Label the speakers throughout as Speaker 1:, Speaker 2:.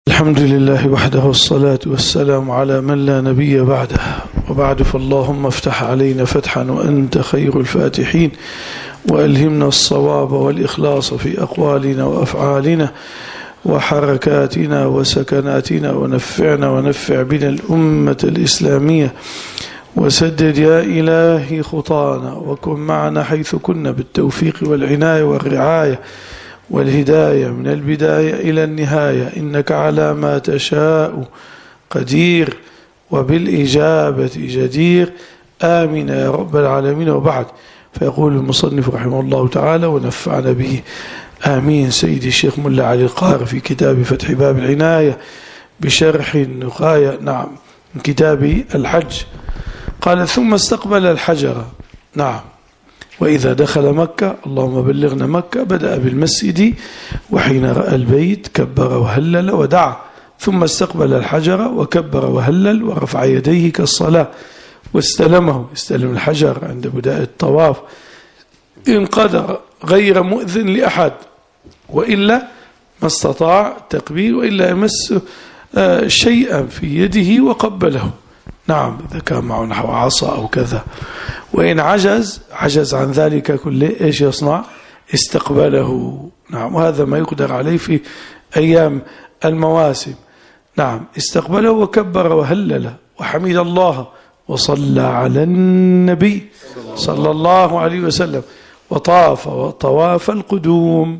Speaker 1: الحمد لله وحده والصلاة والسلام على من لا نبي بعده، وبعد فاللهم افتح علينا فتحا وأنت خير الفاتحين، وألهمنا الصواب والإخلاص في أقوالنا وأفعالنا وحركاتنا وسكناتنا، ونفع بنا الأمة الإسلامية، وسدد يا إلهي خطانا، وكن معنا حيث كنا بالتوفيق والعناية والرعاية والهداية من البداية إلى النهاية، إنك على ما تشاء قدير وبالإجابة جدير، آمين يا رب العالمين. وبعد، فيقول المصنف رحمه الله تعالى ونفعنا به آمين سيدي الشيخ ملا علي القاري في كتاب فتح باب العناية بشرح النقاية من كتاب الحج، قال: ثم استقبل الحجر. وإذا دخل مكة، اللهم بلغنا مكة، بدأ بالمسجد، وحين رأى البيت كبر وهلل ودعا، ثم استقبل الحجر وكبر وهلل ورفع يديه كالصلاة واستلم الحجر عند بداية الطواف إن قدر غير مؤذن لأحد، وإلا ما استطاع التقبيل، وإلا يمس شيئا في يده وقبله، إذا كان معه نحو عصا أو كذا. وإن عجز عن ذلك كله، إيش يصنع؟ استقبله. وهذا ما يقدر عليه في أيام المواسم. استقبله وكبر وهلل وحمد الله وصلى على النبي صلى الله عليه وسلم، وطاف وطواف القدوم.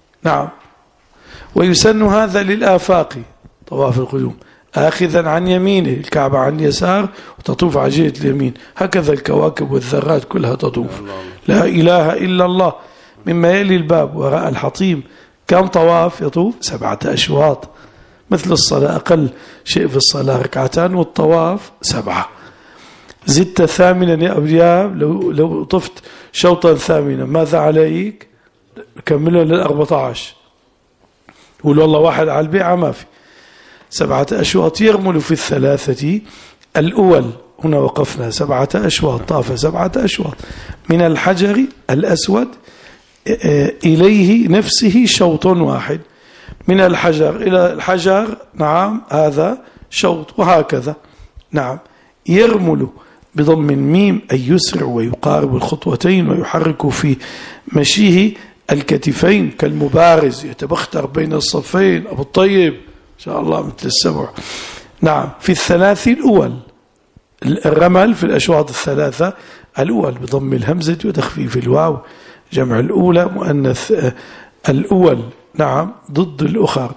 Speaker 1: ويسن هذا للآفاق، طواف القدوم، آخذا عن يمينه، الكعبة عن يسار وتطوف على جهة اليمين، هكذا الكواكب والذرات كلها تطوف. لا إله إلا الله. مما يلي الباب وراء الحطيم كم طواف يطوف؟ 7 أشواط، مثل الصلاة، أقل شيء في الصلاة ركعتان، والطواف 7. زدت ثامنا يا أبياب، لو طفت شوطا ثامنا ماذا عليك؟ كملوا لل14. قول والله واحد على البيعة ما في. 7 أشواط يرمل في 3 الأول. هنا وقفنا 7 أشواط، طاف 7 أشواط من الحجر الأسود إليه نفسه شوط واحد، من الحجر إلى الحجر هذا شوط، وهكذا. يرمل بضم الميم أي يسرع ويقارب الخطوتين، ويحرك في مشيه الكتفين كالمبارز، يتبختر بين الصفين. أبو الطيب إن شاء الله مثل السبع. في 3 الأول، الرمل في الأشواط 3 الأول بضم الهمزة وتخفيف الواو، جمع الأولى مؤنث الأول، ضد الأخر.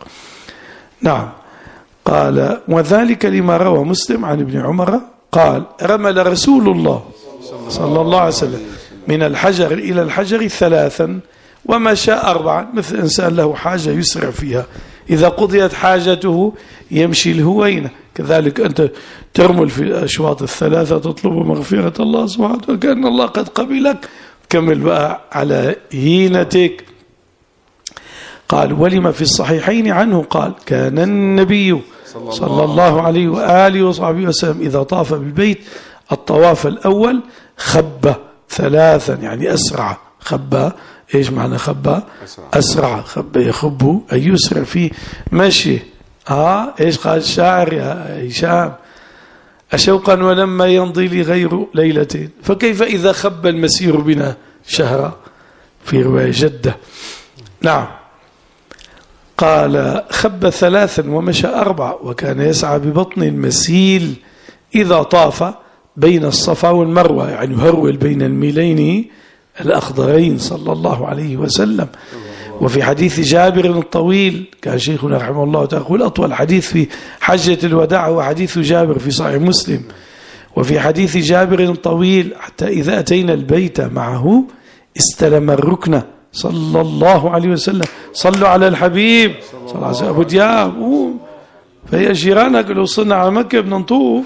Speaker 1: قال: وذلك لما روى مسلم عن ابن عمر قال: رمل رسول الله صلى الله عليه وسلم من الحجر إلى الحجر 3 ومشى 4، مثل إنسان له حاجة يسرع فيها، إذا قضيت حاجته يمشي الهوينة. كذلك أنت ترمل في الأشواط 3 تطلب مغفرة الله سبحانه وتعالى، كأن الله قد قبلك، كمل بقى على هينتك. قال: ولما في الصحيحين عنه قال: كان النبي صلى الله عليه وآله وصحبه وسلم إذا طاف بالبيت الطواف الأول خب 3، يعني أسرع. خب، إيش معنى خب؟ أسرع. خب يخب أي يسرع في مشي. إيش قال الشاعر يا هشام؟ أشوقا ولما يمضي لي غير ليلتين، فكيف إذا خب المسير بنا شهرا، في رواية جدة. قال: خب 3 ومشى 4، وكان يسعى ببطن المسيل إذا طاف بين الصفا والمروة، يعني يهرول بين الميلين الأخضرين صلى الله عليه وسلم. وفي حديث جابر الطويل، كان شيخنا رحمه الله تعالى يقول: أطول حديث في حجة الوداع هو حديث جابر في صحيح مسلم. وفي حديث جابر الطويل: حتى إذا أتينا البيت معه استلم الركن صلى الله عليه وسلم. صلوا على الحبيب صلى الله عليه وسلم. أبو دياب فهي جيرانك لو وصلنا على مكة بدنا نطوف.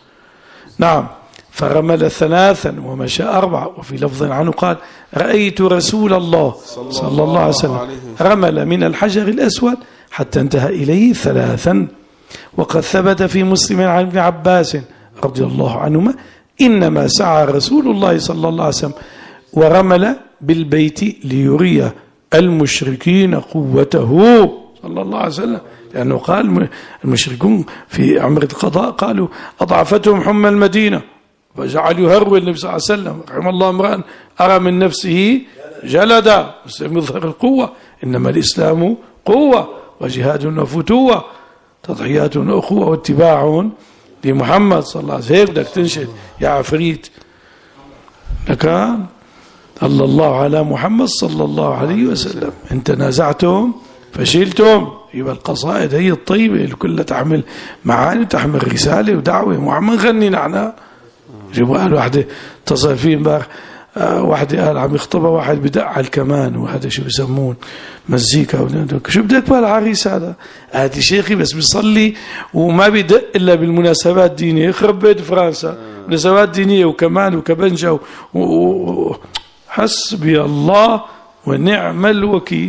Speaker 1: فرمل 3 ومشى 4. وفي لفظ عنه قال: رأيت رسول الله صلى الله عليه وسلم رمل من الحجر الأسود حتى انتهى إليه 3. وقد ثبت في مسلم عن ابن عباس رضي الله عنهما: إنما سعى رسول الله صلى الله عليه وسلم ورمل بالبيت ليري المشركين قوته صلى الله عليه وسلم. لأنه قال المشركون في عمرة القضاء قالوا أضعفتهم حمى المدينة، فجعل يهرول النبي صلى الله عليه وسلم رحم الله امرأ أرى من نفسه جلدا يظهر القوة، إنما الإسلام قوة وجهاد وفتوة تضحيات وأخوة واتباع لمحمد صلى الله عليه وسلم. هيك بدك تنشد يا عفريت لكان الله على محمد صلى الله عليه وسلم. إن تنازعتم فشلتم. يبقى القصائد هي الطيبة اللي كلها تحمل معاني، تحمل رسالة ودعوة. وعم نغني نحن. جيبوا قال واحدة اتصل فيه امبارح، واحدة قال عم يخطبها واحد بدق على الكمان، وهذا شو بيسمون مزيكا، شو بدك بالعريس هذا؟ قالت شيخي بس بيصلي وما بيدق الا بالمناسبات الدينية. يخرب بيت فرنسا، مناسبات دينية وكمان وكبنجة حسبي الله ونعم الوكيل.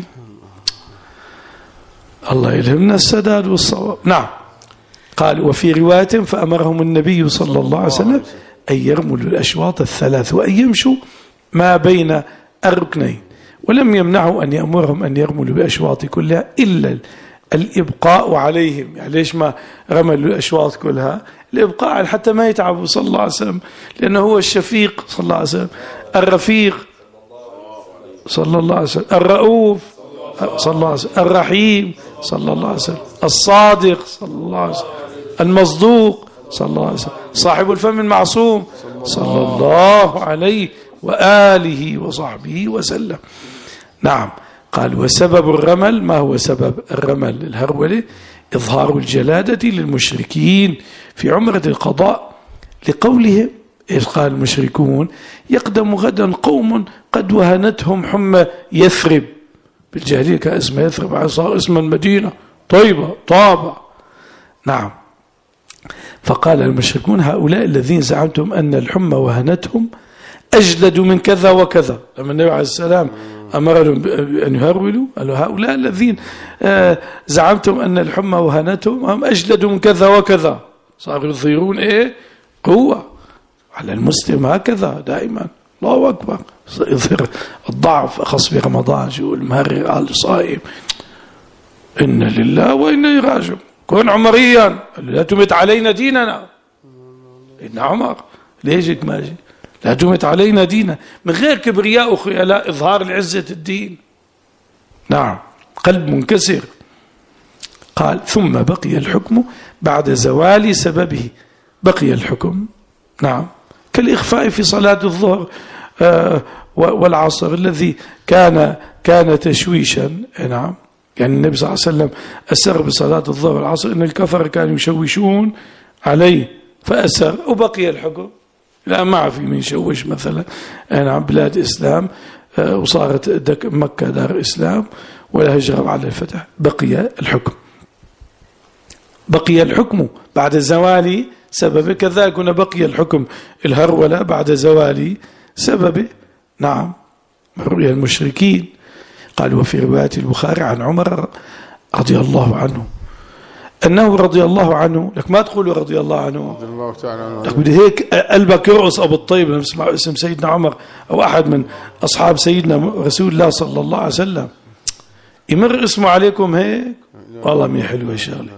Speaker 1: الله يلهمنا السداد والصواب. نعم. قال وفي رواية فأمرهم النبي صلى الله عليه وسلم أن يرملوا الأشواط الثلاث وأن يمشوا ما بين الركنين، ولم يمنعوا أن يأمرهم أن يرملوا بأشواط كلها إلا الإبقاء عليهم. يعني ليش ما رملوا الأشواط كلها؟ الإبقاء حتى ما يتعبوا صلى الله عليه وسلم، لأنه هو الشفيق صلى الله عليه وسلم، الرفيق صلى الله عليه وسلم، الرؤوف صلى الله عليه وسلم، الرحيم صلى الله عليه وسلم، الصادق صلى الله عليه وسلم، المصدوق صلى الله عليه وسلم، صاحب الفم المعصوم صلى الله عليه وآله وصحبه وسلم. نعم. قال وسبب الرمل، ما هو سبب الرمل الهرولة؟ إظهار الجلادة للمشركين في عمرة القضاء، لقوله إذ قال المشركون يقدم غدا قوم قد وهنتهم حمى يثرب. بالجاهلية كان اسمها يثرب، صار اسم المدينة طيبة طابة. نعم. فقال المشركون هؤلاء الذين زعمتم أن الحمى وهنتهم أجلد من كذا وكذا. لما النبي عليه السلام أمرهم أن يهرولوا قالوا هؤلاء الذين زعمتم أن الحمى وهنتهم هم أجلد من كذا وكذا. صاروا يظهرون إيه؟ قوة. على المسلم هكذا دائما. الله أكبر. يظهر الضعف، أخص برمضان شو المهرر على الصائم إن لله وإنا إليه راجعون. كن عمريا لا تمت علينا ديننا. إن عمر ليش ماجي لا تمت علينا ديننا من غير كبرياء وخيلاء، إظهار العزة الدين. نعم. قلب منكسر. قال ثم بقي الحكم بعد زوال سببه. بقي الحكم نعم كالإخفاء في صلاة الظهر والعصر الذي كان تشويشا. نعم. يعني النبي صلى الله عليه وسلم أسر بصلاة الظهر والعصر، إن الكفر كانوا يشوشون عليه فأسر وبقي الحكم. لا ما في من شوش مثلا. نعم. بلاد إسلام وصارت مكة دار إسلام ولا هجرة بعد الفتح. بقي الحكم. بقي الحكم بعد زوال سببه، كذلك هنا بقي الحكم الهرولة بعد زوال سببه. نعم. رؤيا المشركين. قال وفي رواية البخاري عن عمر رضي الله عنه أنه رضي الله عنه، لك ما تقولوا رضي الله عنه، لك بدي هيك قلبك يرقص أبو الطيب لما تسمع اسم سيدنا عمر أو أحد من أصحاب سيدنا رسول الله صلى الله عليه وسلم يمر اسمه عليكم هيك، والله ما حلوة الشغلة.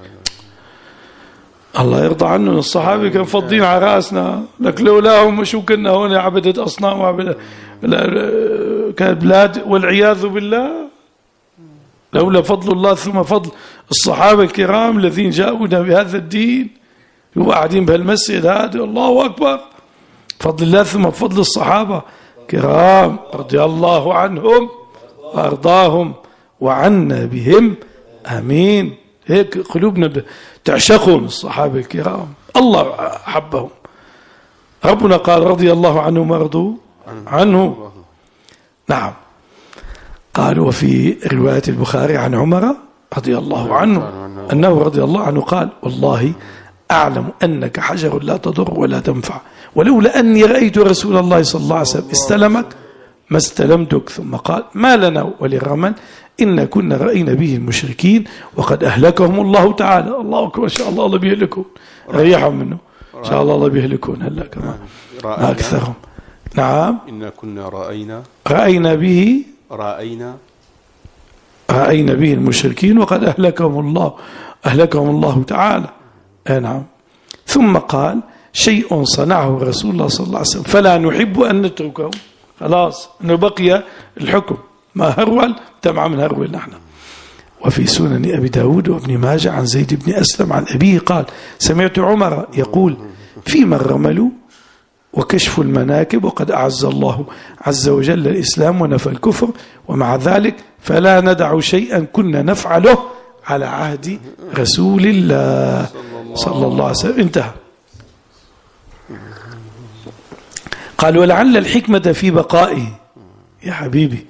Speaker 1: الله يرضى عنه. الصحابة كانوا فضين على رأسنا، لك لولاهم شو كنا هون عبدة أصنام وعبدة كانت بلاد والعياذ بالله. لولا فضل الله ثم فضل الصحابة الكرام الذين جاءونا بهذا الدين وقاعدين بهالمسجد هذا. الله أكبر. فضل الله ثم فضل الصحابة كرام رضي الله عنهم وأرضاهم وعنا بهم آمين. هيك قلوبنا تعشقهم الصحابة الكرام، الله أحبهم. ربنا قال رضي الله عنهم ورضوا عنه. نعم. قالوا وفي رواية البخاري عن عمر رضي الله عنه أنه رضي الله عنه قال والله أعلم أنك حجر لا تضر ولا تنفع، ولولا أني رأيت رسول الله صلى الله عليه وسلم استلمك ما استلمتك. ثم قال ما لنا وللرمل إن كنا رأينا به المشركين وقد أهلكهم الله تعالى. الله أكبر. إن شاء الله بيهلكون، ريحهم منه إن شاء الله بيهلكون هلا كمان أكثرهم. نعم.
Speaker 2: إن كنا
Speaker 1: رأينا به
Speaker 2: رأينا
Speaker 1: به المشركين وقد أهلكهم أهلكهم الله تعالى. نعم. ثم قال شيء صنعه رسول الله صلى الله عليه وسلم فلا نحب أن نتركه. خلاص أنه بقي الحكم، ما هرول تمام من هرول نحن. وفي سنن أبي داود وابن ماجه عن زيد بن أسلم عن أبيه قال سمعت عمر يقول فيما الرمل وكشف المناكب وقد أعز الله عز وجل الإسلام ونفى الكفر، ومع ذلك فلا ندع شيئا كنا نفعله على عهد رسول الله صلى الله عليه وسلم. انتهى. قال ولعل الحكمة في بقائه يا حبيبي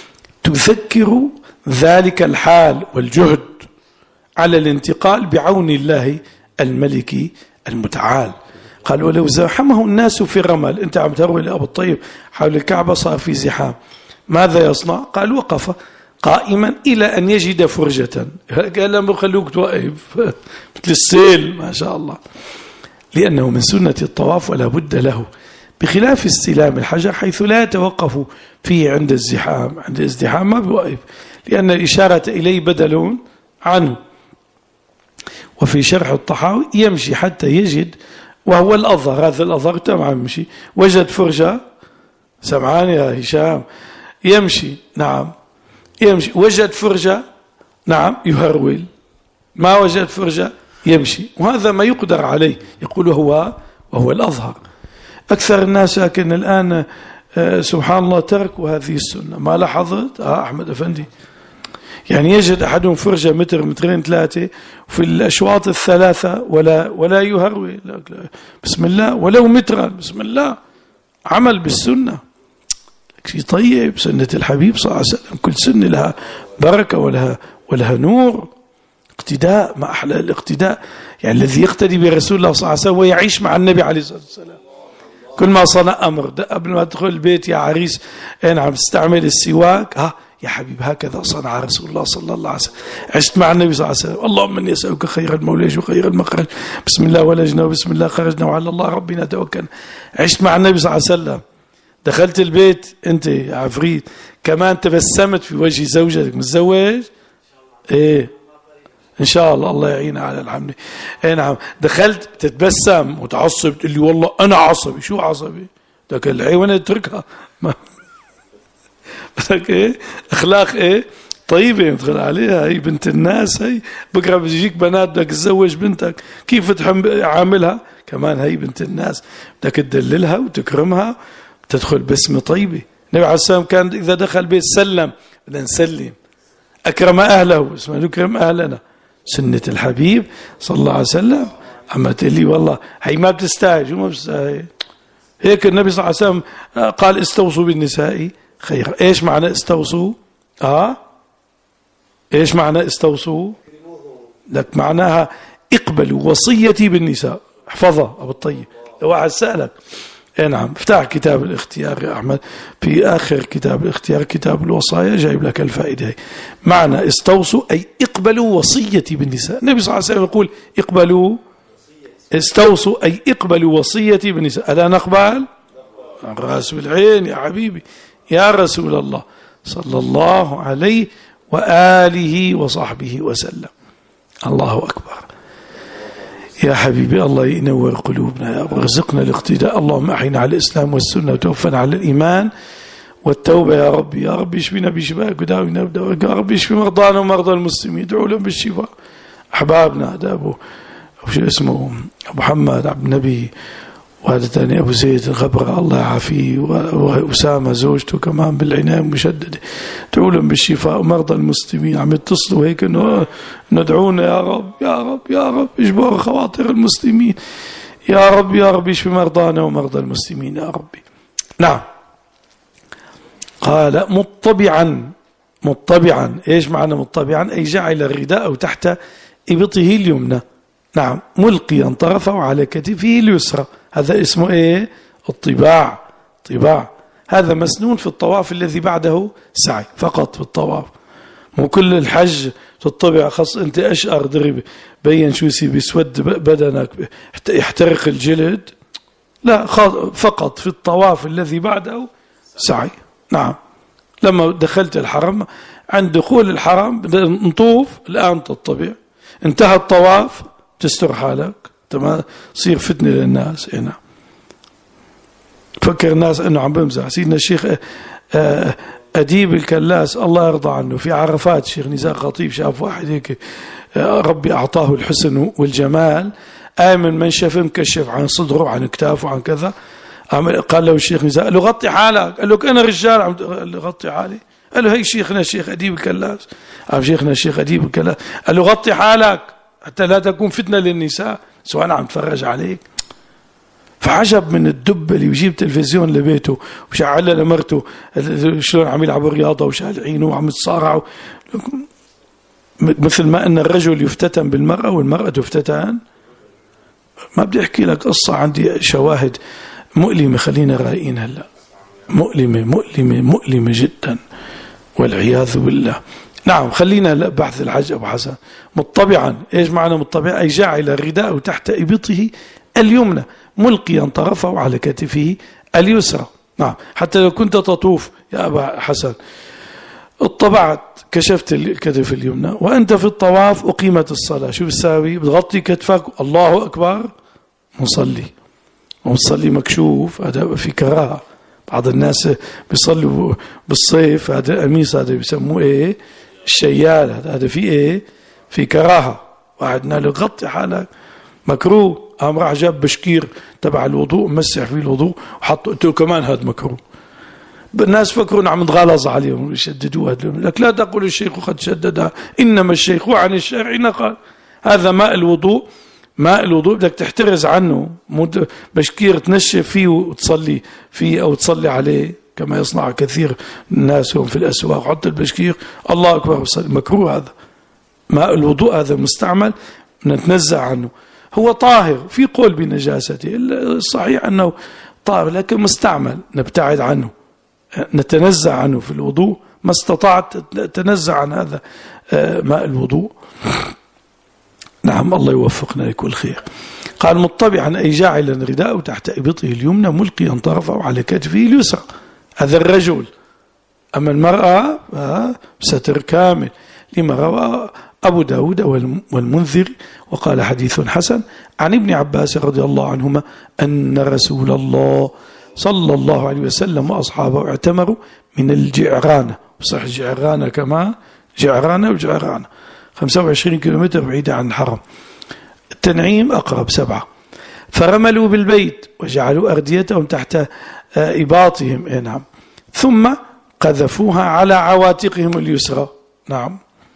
Speaker 1: تذكر ذلك الحال والجهد على الانتقال بعون الله الملك المتعال. قال ولو زاحمه الناس في الرمل، انت عم تروي لأبو الطيب حول الكعبة صار في زحام، ماذا يصنع؟ قال وقف قائما إلى أن يجد فرجة. قال لهم خلوك توقف مثل السيل ما شاء الله، لأنه من سنة الطواف ولا بد له، بخلاف استلام الحجر حيث لا يتوقف فيه عند الزحام. عند الازدحام ما بيوقف لأن الإشارة إليه بدل عنه. وفي شرح الطحاوي يمشي حتى يجد، وهو الأظهر، هذا الأظهر تمام يمشي، وجد فرجة، سمعان يا هشام، يمشي نعم يمشي، وجد فرجة نعم يهرول، ما وجد فرجة يمشي، وهذا ما يقدر عليه، يقول وهو الأظهر. أكثر الناس لكن الآن سبحان الله تركوا هذه السنة. ما لاحظت أحمد أفندي؟ يعني يجد أحدهم فرجة متر مترين ثلاثة وفي الأشواط الثلاثة ولا يهروي، بسم الله، ولو مترا بسم الله، عمل بالسنة شيء طيب. سنة الحبيب صلى الله عليه وسلم كل سنة لها بركة ولها نور. اقتداء، ما أحلى الاقتداء، يعني الذي يقتدي برسول الله صلى الله عليه وسلم ويعيش مع النبي عليه الصلاة والسلام. كل ما صنع أمر قبل ما تدخل البيت يا عريس عم تستعمل السواك، يا حبيب هكذا صنع رسول الله صلى الله عليه وسلم. عشت مع النبي صلى الله عليه وسلم، اللهم اني اسالك خير المولج وخير المخرج، بسم الله ولجنا وبسم الله خرجنا وعلى الله ربنا توكلنا. عشت مع النبي صلى الله عليه وسلم. دخلت البيت انت يا عفريت كمان تبسمت في وجه زوجتك، متزوج؟ ايه ان شاء الله، الله يعينها على الحمد. نعم. دخلت تتبسم وتعصب، تقول لي والله انا عصبي. شو عصبي؟ لك العيونه اتركها. لك ايه اخلاق ايه طيبه يدخل عليها، هي بنت الناس، هي بكره بيجيك بنات بدك تزوج بنتك، كيف عاملها كمان هي بنت الناس، بدك تدللها وتكرمها، تدخل باسم طيبه. النبي عليه السلام كان اذا دخل بيت سلم، بدنا نسلم، اكرم اهله، اسمه نكرم اهلنا، سنه الحبيب صلى الله عليه وسلم. اما تقول لي والله هي ما بتستاهل، شو ما بتستاهل؟ هيك النبي صلى الله عليه وسلم قال استوصوا بالنساء خيرا. ايش معنى استوصوا؟ ايش معنى استوصوا؟ لك معناها اقبلوا وصيتي بالنساء. احفظها ابو الطيب، لو واحد سألك. نعم. افتح كتاب الاختيار يا احمد، في اخر كتاب الاختيار كتاب الوصايا جايب لك الفائده هي. معنى استوصوا اي اقبلوا وصيتي بالنساء. النبي صلى الله عليه وسلم يقول اقبلوا، استوصوا اي اقبلوا وصيتي بالنساء. الا نقبل؟ الراس والعين يا حبيبي يا رسول الله صلى الله عليه وآله وصحبه وسلم. الله أكبر يا حبيبي، الله ينور قلوبنا يا رب، ارزقنا الاقتداء. اللهم أحينا على الإسلام والسنة وتوفنا على الإيمان والتوبة يا رب. يا رب اشفينا بشفائك وداوينا بدوائك، يا رب اشفي مرضانا ومرضى المسلمين، ادعوا لهم بالشفاء. أحبابنا هذا أبو شو اسمه أبو محمد عبد النبي، وهذا ثاني أبو زيد الغبرة الله يعافيه، وأسامة زوجته كمان بالعناية المشددة، ادعوا لهم بالشفاء ومرضى المسلمين. عم يتصلوا هيك انه ندعونا يا رب يا رب يا رب، اجبر خواطر المسلمين يا رب يا رب، اشفي مرضانا ومرضى المسلمين يا ربي. نعم. قال مطبعا. ايش معنى مطبعا؟ اي جعل الرداء تحت ابطه اليمنى، نعم، ملقيا طرفه على كتفه اليسرى. هذا اسمه ايه؟ الطباع. طباع هذا مسنون في الطواف الذي بعده سعي فقط. في الطواف مو كل الحج تطبع، خاص انت اشقر درب بين شو يصير بيسود بدنك يحترق الجلد، لا، فقط في الطواف الذي بعده سعي. نعم. لما دخلت الحرم، عند دخول الحرم نطوف، الآن تطبع، انتهى الطواف تستر حالك، تمام، تصير فتنة للناس. هنا فكر الناس انه عم بمزح. سيدنا الشيخ أديب الكلاس الله يرضى عنه في عرفات، الشيخ نزار خطيب شاف واحد هيك ربي أعطاه الحسن والجمال، آمن من شاف مكشف عن صدره وعن كتافه وعن كذا، قال له الشيخ نزار، قال له غطي حالك، قال له أنا رجال، قال له غطي حالي، قال له هي شيخنا الشيخ أديب الكلاس، شيخنا الشيخ أديب الكلاس، قال له غطي حالك حتى لا تكون فتنة للنساء سواء عم تفرج عليك. فعجب من الدب اللي بيجيب تلفزيون لبيته وشعل لمرته شلون عم يلعبوا رياضة وشال عينه وعم يتصارعوا، مثل ما أن الرجل يفتتن بالمرأة والمرأة تفتتن. ما بدي أحكي لك قصة، عندي شواهد مؤلمة، خلينا رايقين هلا، مؤلمة مؤلمة مؤلمة جدا والعياذ بالله. نعم، خلينا هلا بحث الحج أبو حسن. مطبعا، إيش معنى مطبعا؟ أي جاعل الرداء تحت إبطه اليمنى ملقيا طرفه على كتفه اليسرى. نعم، حتى لو كنت تطوف يا أبا حسن اطبعت كشفت الكتف اليمنى وأنت في الطواف أقيمت الصلاة، شو بتساوي؟ بتغطي كتفك، الله أكبر، مصلي. ومصلي مكشوف هذا في كراهة. بعض الناس بيصلوا بالصيف، هذا القميص هذا بيسموه ايه؟ الشيال، هذا في ايه؟ في كراهة. وعدنا له غطي حالك، مكروه. قام راح جاب بشكير تبع الوضوء مسح فيه الوضوء وحط، قلت له كمان هذا مكروه. الناس فكروا عم نتغلظ عليهم يشددوها، لك لا تقول الشيخ قد شددها، انما الشيخ عن الشرع نقل. هذا ماء الوضوء، ماء الوضوء بدك تحترز عنه، بشكير تنشف فيه وتصلي فيه او تصلي عليه كما يصنع كثير من الناس في الاسواق، حط البشكير الله اكبر وصلي. مكروه هذا ماء الوضوء، هذا مستعمل نتنزع عنه. هو طاهر، في قول بنجاسته، الصحيح انه طاهر لكن مستعمل، نبتعد عنه، نتنزع عنه في الوضوء ما استطعت، تنزع عن هذا ماء الوضوء. نعم، الله يوفقنا لكل خير. قال مطبعا أي جاعلا رداءه تحت إبطه اليمنى ملقيا طرفه على كتفه اليسرى، هذا الرجل. أما المرأة ستر كامل، لما روى أبو داود والمنذر وقال حديث حسن عن ابن عباس رضي الله عنهما أن رسول الله صلى الله عليه وسلم وأصحابه اعتمروا من الجعرانة. صح الجعرانة كما جعرانة وجعرانة 25 كيلومتر بعيدة عن الحرم، التنعيم أقرب 7. فرملوا بالبيت وجعلوا أرديتهم تحت إباطهم، نعم، ثم قذفوها على عواتقهم اليسرى. نعم،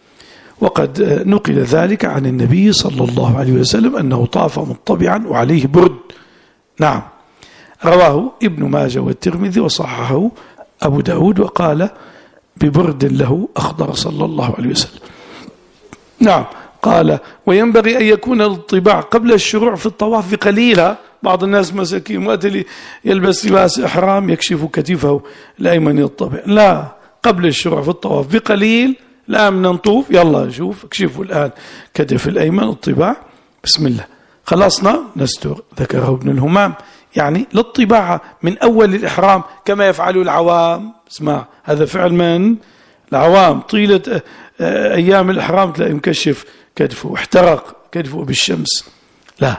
Speaker 1: وقد نقل ذلك عن النبي صلى الله عليه وسلم أنه طاف مطبعا وعليه برد. نعم، رواه ابن ماجه والترمذي وصححه أبو داود وقال ببرد له أخضر صلى الله عليه وسلم. نعم، قال وينبغي أن يكون الطباع قبل الشروع في الطواف بقليلة. بعض الناس مساكين وقت اللي يلبس لباس إحرام يكشف كتفه الأيمن يطبع، لا، قبل الشروع في الطواف بقليل. الآن نطوف، يلا نشوف، اكشفوا الآن كتف الأيمن الطباع، بسم الله، خلصنا نستر. ذكره ابن الهمام، يعني للطباعة من أول الإحرام كما يفعل العوام. اسمع، هذا فعل من العوام، طيلة أيام الإحرام تلاقي مكشف كتفه، احترق كتفه بالشمس، لا.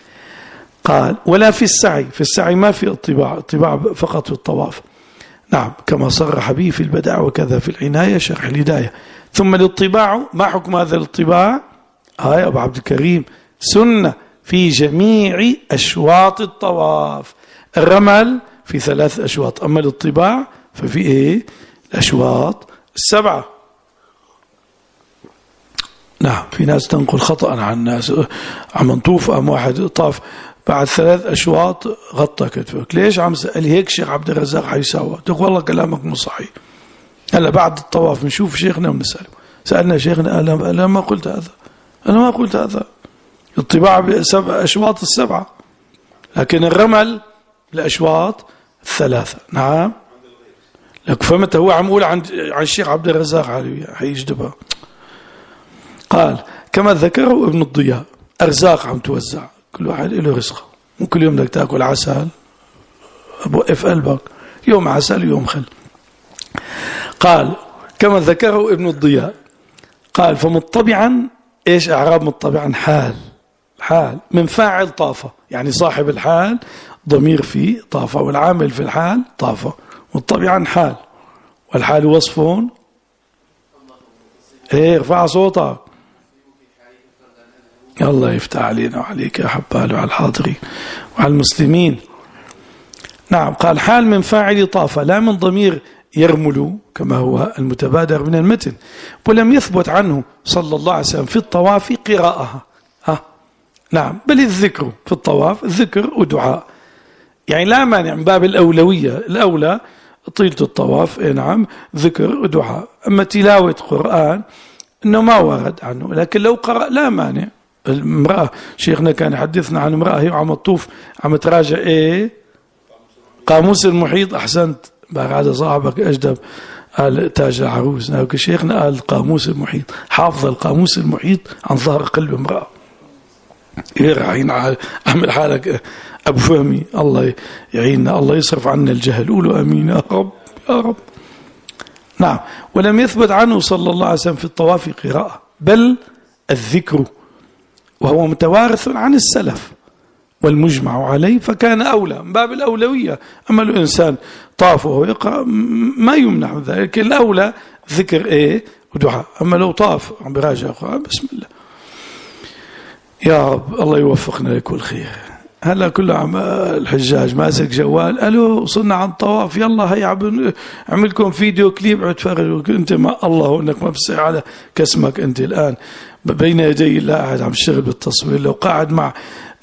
Speaker 1: قال ولا في السعي، في السعي ما في الطباع، الطباع فقط في الطواف. نعم، كما صرح به في البدع وكذا في العناية شرح الهداية. ثم للطباع، ما حكم هذا الطباع؟ يا أبو عبد الكريم، سنة في جميع أشواط الطواف. الرمل في 3 أشواط، أما للطباع ففي إيه؟ الأشواط 7. نعم، في ناس تنقل خطأ عن الناس، عم نطوف أم واحد طاف بعد 3 أشواط غطى كتفك، ليش عم سأل هيك شيخ عبد الرزاق حيساوى؟ تقول والله كلامك مو صحيح. هلا بعد الطواف بنشوف شيخنا ونسأله، سألنا شيخنا أنا ما قلت هذا، أنا ما قلت هذا. الطباع بأشواط 7، لكن الرمل الأشواط 3. نعم، لك فهمت، هو عم يقول عن الشيخ عبد الرزاق علي حيجدبها. قال كما ذكره ابن الضياء، أرزاق عم توزع، كل واحد له رزقه، مو كل يوم بدك تاكل عسل، بوقف قلبك، يوم عسل يوم خل. قال كما ذكره ابن الضياء، قال فمطبعا إيش إعراب مطبعا؟ حال من فاعل طاف، يعني صاحب الحال ضمير في طاف، والعامل في الحال طاف، مطبعا حال، والحال وصف. ايه ارفع صوتك. الله يفتح علينا وعليك يا حبال وعلى الحاضرين وعلى المسلمين. نعم، قال حال من فاعل طاف لا من ضمير يرمل كما هو المتبادر من المتن، ولم يثبت عنه صلى الله عليه وسلم في الطواف قراءها. نعم، بل الذكر في الطواف ذكر ودعاء، يعني لا مانع من باب الأولوية، الأولى طيلة الطواف نعم ذكر ودعاء. أما تلاوة قرآن إنه ما ورد عنه، لكن لو قرأ لا مانع. المرأة شيخنا كان يحدثنا عن امرأة هي عم تطوف عم تراجع قاموس المحيط. أحسنت، بعد صاحبك أجدب قال تاج العروس، شيخنا قال قاموس المحيط، حافظ القاموس المحيط عن ظهر قلب امرأة. يرعين عمل حالك أبو فهمي، الله يعيننا، الله يصرف عنا الجهل، قولوا أمين يا رب يا رب. نعم، ولم يثبت عنه صلى الله عليه وسلم في الطواف قراءة، بل الذكر، وهو متوارث عن السلف والمجمع عليه، فكان أولى من باب الأولوية. أما الإنسان طاف وهو يقرأ ما يمنع من ذلك، الأولى ذكر ودعاء. أما لو طاف عم براجع بسم الله يا رب، الله يوفقنا لكل خير. هلا كل عم الحجاج ماسك جوال، الو وصلنا عن الطواف، يلا هيا عملكم فيديو كليب تفرجوا. انت ما الله انك ما بتصير على كسمك، انت الان بين يدي الله قاعد عم تشتغل بالتصوير. لو قاعد مع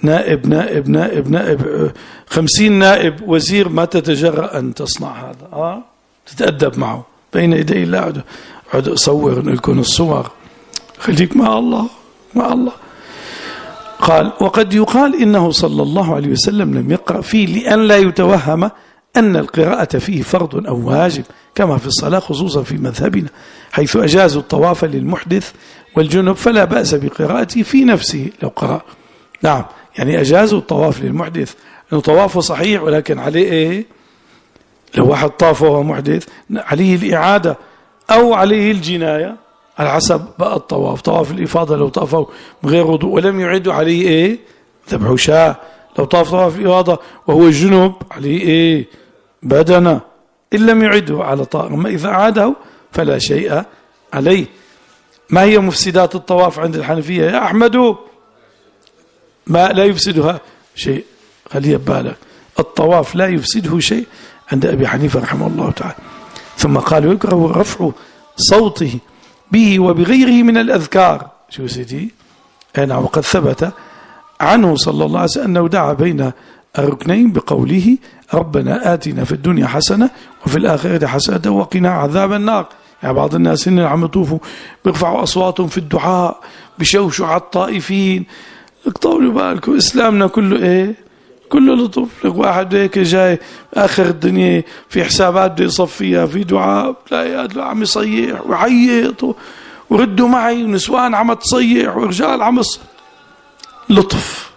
Speaker 1: نائب 50 نائب وزير ما تتجرأ ان تصنع هذا. تتأدب معه بين يدي الله. اقعد اصور لكم الصور، خليك مع الله مع الله. قال وقد يقال إنه صلى الله عليه وسلم لم يقرأ فيه لأن لا يتوهم أن القراءة فيه فرض أو واجب، كما في الصلاة خصوصا في مذهبنا، حيث أجازوا الطواف للمحدث والجنب فلا بأس بقراءته في نفسه لو قرأ. نعم، يعني أجازوا الطواف للمحدث أنه طوافه صحيح، ولكن عليه لو واحد طاف وهو محدث عليه الإعادة أو عليه الجناية على حسب بقى الطواف. طواف الإفاضة لو طافوا من غير وضوء ولم يعدوا عليه ذبح شاة. لو طاف طواف الإفاضة وهو جنب عليه بدنة إن لم يعده على طائر. أما إذا أعاده فلا شيء عليه. ما هي مفسدات الطواف عند الحنفية يا أحمد؟ ما لا يفسدها شيء، خليه ببالك، الطواف لا يفسده شيء عند أبي حنيفة رحمه الله تعالى. ثم قال يكره رفع صوته به وبغيره من الأذكار. شو سيدي؟ نعم، وقد ثبت عنه صلى الله عليه وسلم أنه دعا بين الركنين بقوله ربنا آتنا في الدنيا حسنة وفي الآخرة حسنة وقنا عذاب النار. يعني بعض الناس اللي عم يطوفوا بيرفعوا أصواتهم في الدعاء، بشوشوا على الطائفين. طولوا بالكم، إسلامنا كله كله لطف. لك واحد هيك جاي آخر الدنيا في حسابات بده يصفيها في دعاء، لا عم يصيح ويعيط وردوا معي، ونسوان عم تصيح ورجال عم لطف.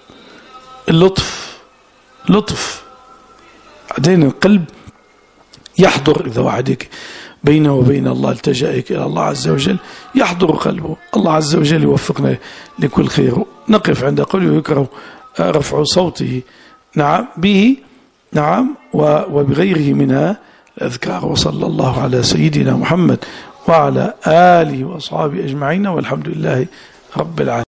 Speaker 1: اللطف بعدين القلب يحضر. إذا واحد هيك بينه وبين الله التجأ إلى الله عز وجل يحضر قلبه. الله عز وجل يوفقنا لكل خير. نقف عند قوله يكره رفع صوته نعم به نعم وبغيره منها الأذكار. وصلى الله على سيدنا محمد وعلى آله وأصحابه أجمعين، والحمد لله رب العالمين.